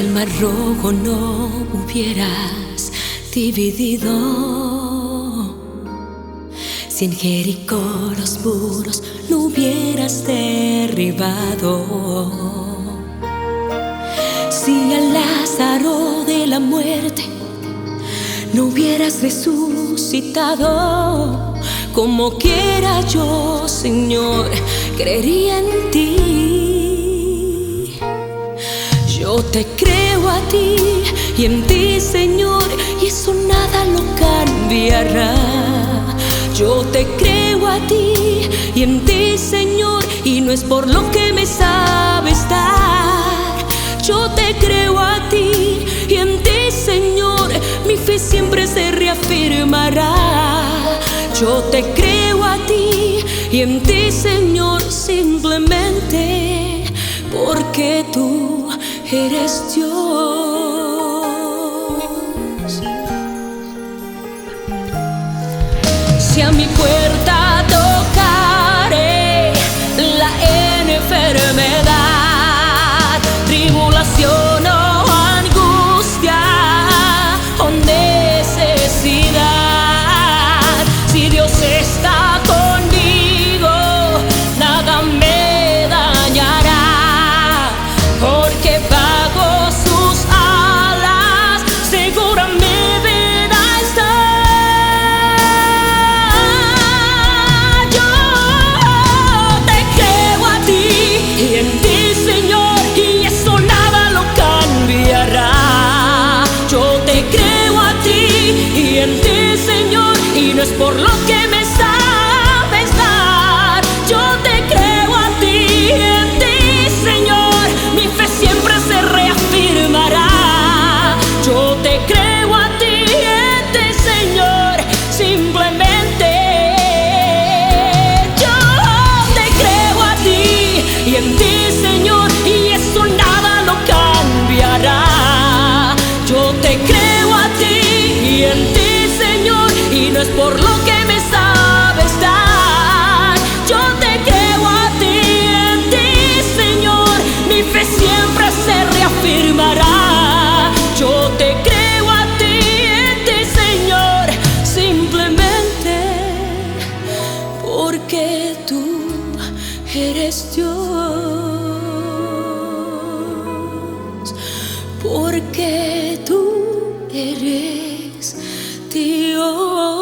el mar rojo no hubieras dividido, si en Jericó los muros no hubieras derribado, si a Lázaro de la muerte no hubieras resucitado, como quiera yo, Señor, creería en ti. Yo te creo a ti y en ti, Señor, y eso nada lo cambiará. Yo te creo a ti y en ti, Señor, y no es por lo que me sabes dar. Yo te creo a ti y en ti, Señor, mi fe siempre se reafirmará. Yo te creo a ti y en ti, Señor, simplemente porque tú eres Dios. Si a mi puerta tocaré la enfermedad, tribulación o angustia o necesidad, si Dios está conmigo, nada me dañará, porque bajo sus alas segura mi vida está. Yo te creo a ti y en ti, Señor, y eso nada lo cambiará. Yo te creo a ti y en ti, Señor, y no es por lo que me sabes dar. Yo te creo a ti y en ti, Señor, mi fe siempre se reafirmará. Yo te creo a ti y en ti, Señor, simplemente. Yo te creo a ti y en ti, Señor, y eso nada lo cambiará. Yo te creo a ti y en ti, Señor, y no es por lo que me sabes dar. Yo te creo a ti y en ti, Señor, mi fe siempre se reafirmará. Yo te creo a ti y en ti, Señor, simplemente porque tú eres Dios, porque tú eres Dios.